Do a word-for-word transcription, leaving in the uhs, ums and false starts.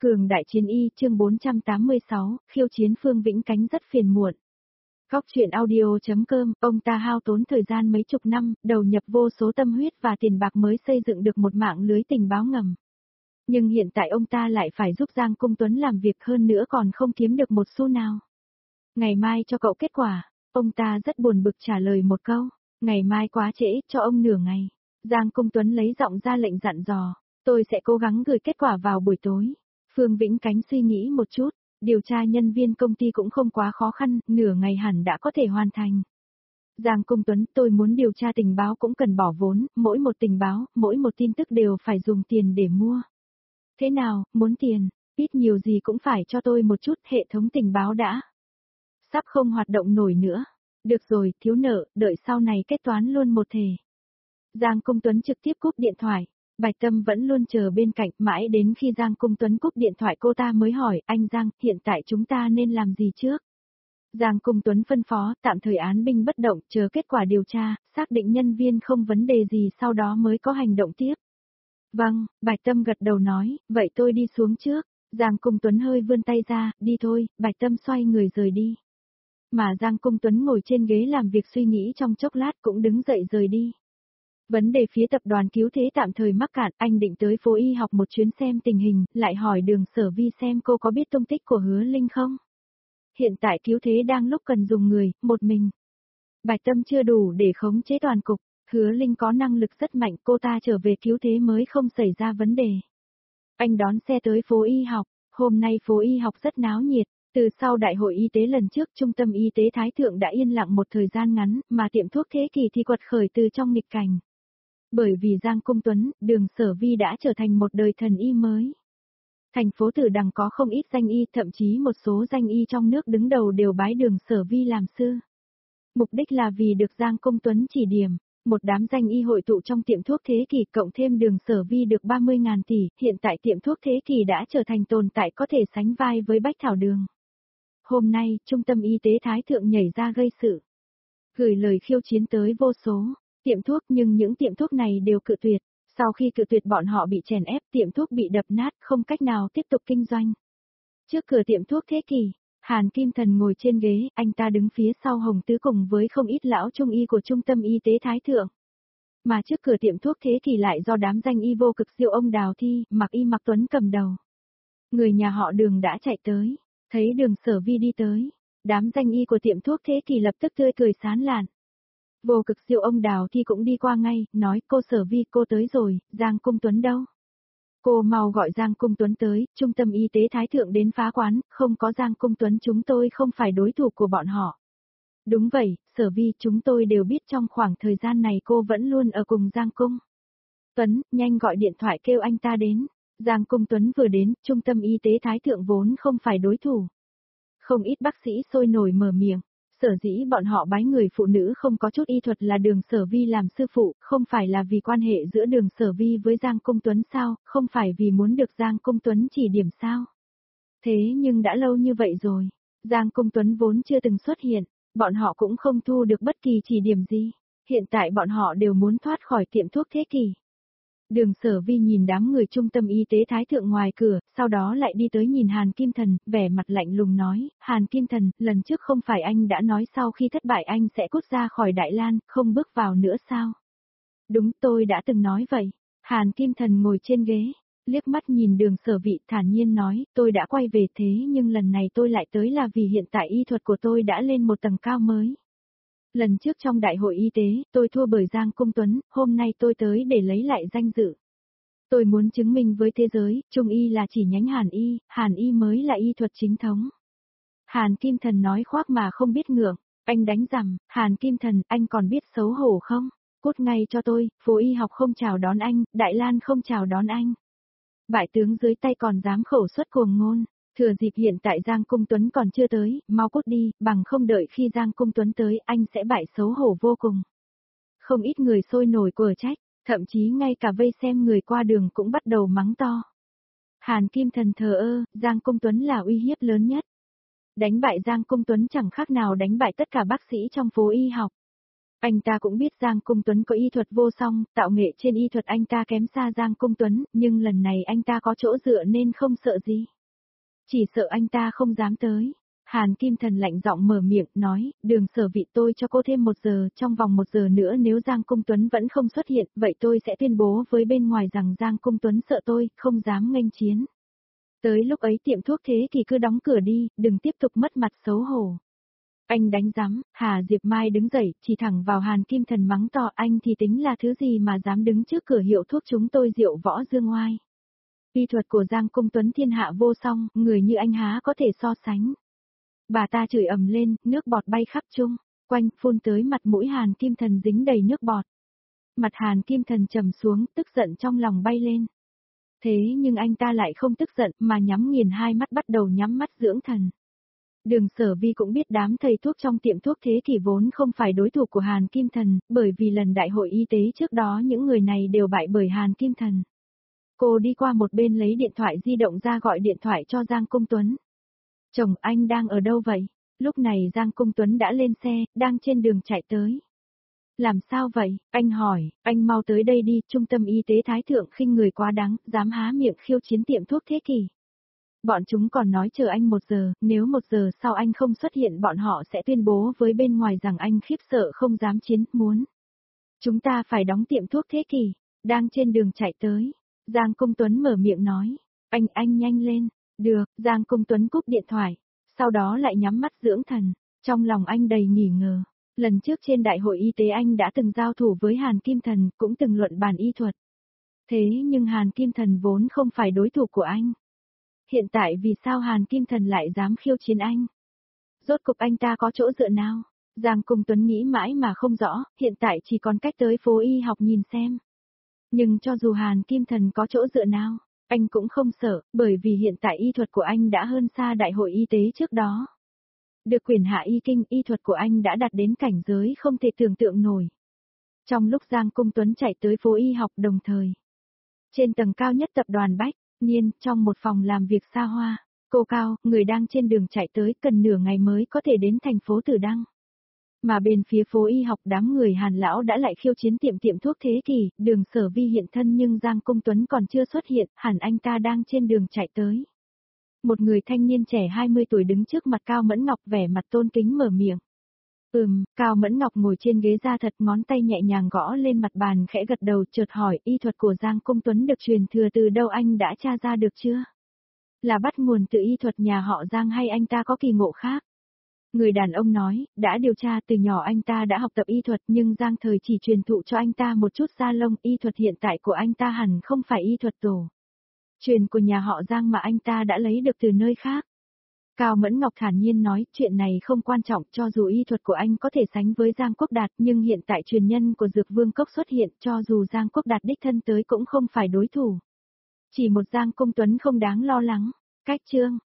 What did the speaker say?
Cường đại chiến y chương bốn trăm tám mươi sáu, khiêu chiến Phương Vĩnh Cánh rất phiền muộn. Góc truyện audio.com, ông ta hao tốn thời gian mấy chục năm, đầu nhập vô số tâm huyết và tiền bạc mới xây dựng được một mạng lưới tình báo ngầm. Nhưng hiện tại ông ta lại phải giúp Giang Cung Tuấn làm việc hơn nữa còn không kiếm được một xu nào. Ngày mai cho cậu kết quả, ông ta rất buồn bực trả lời một câu, ngày mai quá trễ, cho ông nửa ngày. Giang Cung Tuấn lấy giọng ra lệnh dặn dò, tôi sẽ cố gắng gửi kết quả vào buổi tối. Phương Vĩnh Cánh suy nghĩ một chút, điều tra nhân viên công ty cũng không quá khó khăn, nửa ngày hẳn đã có thể hoàn thành. Giang Cung Tuấn, tôi muốn điều tra tình báo cũng cần bỏ vốn, mỗi một tình báo, mỗi một tin tức đều phải dùng tiền để mua. Thế nào, muốn tiền, ít nhiều gì cũng phải cho tôi một chút, hệ thống tình báo đã sắp không hoạt động nổi nữa. Được rồi, thiếu nợ, đợi sau này kết toán luôn một thể. Giang Cung Tuấn trực tiếp cúp điện thoại. Bạch Tâm vẫn luôn chờ bên cạnh, mãi đến khi Giang Cung Tuấn cúp điện thoại cô ta mới hỏi, anh Giang, hiện tại chúng ta nên làm gì trước? Giang Cung Tuấn phân phó, tạm thời án binh bất động, chờ kết quả điều tra, xác định nhân viên không vấn đề gì sau đó mới có hành động tiếp. Vâng, Bạch Tâm gật đầu nói, vậy tôi đi xuống trước. Giang Cung Tuấn hơi vươn tay ra, đi thôi, Bạch Tâm xoay người rời đi. Mà Giang Cung Tuấn ngồi trên ghế làm việc suy nghĩ trong chốc lát cũng đứng dậy rời đi. Vấn đề phía tập đoàn Cứu Thế tạm thời mắc cạn, anh định tới phố y học một chuyến xem tình hình, lại hỏi Đường Sở Vi xem cô có biết tung tích của Hứa Linh không? Hiện tại Cứu Thế đang lúc cần dùng người, một mình. Bạch Tâm chưa đủ để khống chế toàn cục, Hứa Linh có năng lực rất mạnh, cô ta trở về Cứu Thế mới không xảy ra vấn đề. Anh đón xe tới phố y học, hôm nay phố y học rất náo nhiệt. Từ sau đại hội y tế lần trước, trung tâm y tế Thái Thượng đã yên lặng một thời gian ngắn, mà tiệm thuốc Thế Kỷ thì quật khởi từ trong nghịch cảnh. Bởi vì Giang Cung Tuấn, Đường Sở Vi đã trở thành một đời thần y mới. Thành phố Tử Đằng có không ít danh y, thậm chí một số danh y trong nước đứng đầu đều bái Đường Sở Vi làm sư. Mục đích là vì được Giang Cung Tuấn chỉ điểm, một đám danh y hội tụ trong tiệm thuốc Thế Kỷ cộng thêm Đường Sở Vi được ba mươi ngàn tỷ, hiện tại tiệm thuốc Thế Kỷ đã trở thành tồn tại có thể sánh vai với Bách Thảo Đường. Hôm nay, trung tâm y tế Thái Thượng nhảy ra gây sự. Gửi lời khiêu chiến tới vô số tiệm thuốc, nhưng những tiệm thuốc này đều cự tuyệt. Sau khi cự tuyệt bọn họ bị chèn ép, tiệm thuốc bị đập nát, không cách nào tiếp tục kinh doanh. Trước cửa tiệm thuốc Thế Kỷ, Hàn Kim Thần ngồi trên ghế, anh ta đứng phía sau Hồng Tứ cùng với không ít lão trung y của trung tâm y tế Thái Thượng. Mà trước cửa tiệm thuốc Thế Kỷ lại do đám danh y vô cực siêu ông Đào Thi, Mặc Y Mặc Tuấn cầm đầu. Người nhà họ Đường đã chạy tới, thấy Đường Sở Vi đi tới, đám danh y của tiệm thuốc Thế Kỷ lập tức tươi cười sán lạn. Vô cực siêu ông Đào Thi cũng đi qua ngay, nói, cô Sở Vi, cô tới rồi, Giang Cung Tuấn đâu? Cô mau gọi Giang Cung Tuấn tới, trung tâm y tế Thái Thượng đến phá quán, không có Giang Cung Tuấn chúng tôi không phải đối thủ của bọn họ. Đúng vậy, Sở Vi, chúng tôi đều biết trong khoảng thời gian này cô vẫn luôn ở cùng Giang Cung Tuấn, nhanh gọi điện thoại kêu anh ta đến. Giang Cung Tuấn vừa đến, trung tâm y tế Thái Thượng vốn không phải đối thủ. Không ít bác sĩ sôi nổi mở miệng. Sở dĩ bọn họ bái người phụ nữ không có chút y thuật là Đường Sở Vi làm sư phụ, không phải là vì quan hệ giữa Đường Sở Vi với Giang Cung Tuấn sao, không phải vì muốn được Giang Cung Tuấn chỉ điểm sao. Thế nhưng đã lâu như vậy rồi, Giang Cung Tuấn vốn chưa từng xuất hiện, bọn họ cũng không thu được bất kỳ chỉ điểm gì. Hiện tại bọn họ đều muốn thoát khỏi tiệm thuốc Thế Kỷ. Đường Sở Vi nhìn đám người trung tâm y tế Thái Thượng ngoài cửa, sau đó lại đi tới nhìn Hàn Kim Thần, vẻ mặt lạnh lùng nói, Hàn Kim Thần, lần trước không phải anh đã nói sau khi thất bại anh sẽ cút ra khỏi Đại Lan, không bước vào nữa sao? Đúng, tôi đã từng nói vậy. Hàn Kim Thần ngồi trên ghế, liếc mắt nhìn Đường Sở Vi thản nhiên nói, tôi đã quay về thế nhưng lần này tôi lại tới là vì hiện tại y thuật của tôi đã lên một tầng cao mới. Lần trước trong đại hội y tế, tôi thua bởi Giang Cung Tuấn, hôm nay tôi tới để lấy lại danh dự. Tôi muốn chứng minh với thế giới, Trung y là chỉ nhánh Hàn y, Hàn y mới là y thuật chính thống. Hàn Kim Thần nói khoác mà không biết ngượng, anh đánh rằm, Hàn Kim Thần, anh còn biết xấu hổ không? Cút ngay cho tôi, phố y học không chào đón anh, Đại Lan không chào đón anh. Bại tướng dưới tay còn dám khẩu xuất cuồng ngôn. Thừa dịp hiện tại Giang Cung Tuấn còn chưa tới, mau cút đi, bằng không đợi khi Giang Cung Tuấn tới anh sẽ bại xấu hổ vô cùng. Không ít người sôi nổi quở trách, thậm chí ngay cả vây xem người qua đường cũng bắt đầu mắng to. Hàn Kim Thần thờ ơ, Giang Cung Tuấn là uy hiếp lớn nhất. Đánh bại Giang Cung Tuấn chẳng khác nào đánh bại tất cả bác sĩ trong phố y học. Anh ta cũng biết Giang Cung Tuấn có y thuật vô song, tạo nghệ trên y thuật anh ta kém xa Giang Cung Tuấn, nhưng lần này anh ta có chỗ dựa nên không sợ gì. Chỉ sợ anh ta không dám tới. Hàn Kim Thần lạnh giọng mở miệng, nói, Đường Sở Vị, tôi cho cô thêm một giờ, trong vòng một giờ nữa nếu Giang Cung Tuấn vẫn không xuất hiện, vậy tôi sẽ tuyên bố với bên ngoài rằng Giang Cung Tuấn sợ tôi, không dám nghênh chiến. Tới lúc ấy tiệm thuốc Thế Kỳ cứ đóng cửa đi, đừng tiếp tục mất mặt xấu hổ. Anh đánh giám, Hà Diệp Mai đứng dậy, chỉ thẳng vào Hàn Kim Thần mắng to, anh thì tính là thứ gì mà dám đứng trước cửa hiệu thuốc chúng tôi Diệu Võ Dương Oai. Y thuật của Giang Cung Tuấn thiên hạ vô song, người như anh há có thể so sánh. Bà ta chửi ầm lên, nước bọt bay khắp chung, quanh phun tới mặt mũi Hàn Kim Thần dính đầy nước bọt. Mặt Hàn Kim Thần trầm xuống, tức giận trong lòng bay lên. Thế nhưng anh ta lại không tức giận mà nhắm nghiền hai mắt, bắt đầu nhắm mắt dưỡng thần. Đường Sở Vi cũng biết đám thầy thuốc trong tiệm thuốc Thế Kỷ vốn không phải đối thủ của Hàn Kim Thần, bởi vì lần đại hội y tế trước đó những người này đều bại bởi Hàn Kim Thần. Cô đi qua một bên lấy điện thoại di động ra gọi điện thoại cho Giang Cung Tuấn. Chồng, anh đang ở đâu vậy? Lúc này Giang Cung Tuấn đã lên xe, đang trên đường chạy tới. Làm sao vậy? Anh hỏi, anh mau tới đây đi, trung tâm y tế Thái Thượng khinh người quá đáng, dám há miệng khiêu chiến tiệm thuốc Thế Kỷ. Bọn chúng còn nói chờ anh một giờ, nếu một giờ sau anh không xuất hiện bọn họ sẽ tuyên bố với bên ngoài rằng anh khiếp sợ không dám chiến, muốn. Chúng ta phải đóng tiệm thuốc Thế Kỷ, đang trên đường chạy tới. Giang Cung Tuấn mở miệng nói, anh, anh nhanh lên, được, Giang Cung Tuấn cúp điện thoại, sau đó lại nhắm mắt dưỡng thần, trong lòng anh đầy nghi ngờ. Lần trước trên đại hội y tế anh đã từng giao thủ với Hàn Kim Thần, cũng từng luận bàn y thuật. Thế nhưng Hàn Kim Thần vốn không phải đối thủ của anh. Hiện tại vì sao Hàn Kim Thần lại dám khiêu chiến anh? Rốt cục anh ta có chỗ dựa nào? Giang Cung Tuấn nghĩ mãi mà không rõ, hiện tại chỉ còn cách tới phố y học nhìn xem. Nhưng cho dù Hàn Kim Thần có chỗ dựa nào, anh cũng không sợ, bởi vì hiện tại y thuật của anh đã hơn xa đại hội y tế trước đó. Được quyền hạ y kinh, y thuật của anh đã đạt đến cảnh giới không thể tưởng tượng nổi. Trong lúc Giang Cung Tuấn chạy tới phố y học đồng thời. Trên tầng cao nhất tập đoàn Bách Niên, trong một phòng làm việc xa hoa, cô Cao, người đang trên đường chạy tới, cần nửa ngày mới có thể đến thành phố Tử Đăng. Mà bên phía phố y học đám người Hàn lão đã lại khiêu chiến tiệm tiệm thuốc Thế Kỷ, Đường Sở Vi hiện thân nhưng Giang Cung Tuấn còn chưa xuất hiện, hẳn anh ta đang trên đường chạy tới. Một người thanh niên trẻ hai mươi tuổi đứng trước mặt Cao Mẫn Ngọc vẻ mặt tôn kính mở miệng. Ừm, Cao Mẫn Ngọc ngồi trên ghế da thật, ngón tay nhẹ nhàng gõ lên mặt bàn khẽ gật đầu, chợt hỏi, y thuật của Giang Cung Tuấn được truyền thừa từ đâu, anh đã tra ra được chưa? Là bắt nguồn từ y thuật nhà họ Giang hay anh ta có kỳ ngộ khác? Người đàn ông nói, đã điều tra, từ nhỏ anh ta đã học tập y thuật nhưng Giang thời chỉ truyền thụ cho anh ta một chút da lông, y thuật hiện tại của anh ta hẳn không phải y thuật tổ truyền của nhà họ Giang mà anh ta đã lấy được từ nơi khác. Cao Mẫn Ngọc thản nhiên nói, chuyện này không quan trọng, cho dù y thuật của anh có thể sánh với Giang Quốc Đạt, nhưng hiện tại truyền nhân của Dược Vương Cốc xuất hiện, cho dù Giang Quốc Đạt đích thân tới cũng không phải đối thủ. Chỉ một Giang Cung Tuấn không đáng lo lắng. Cách chương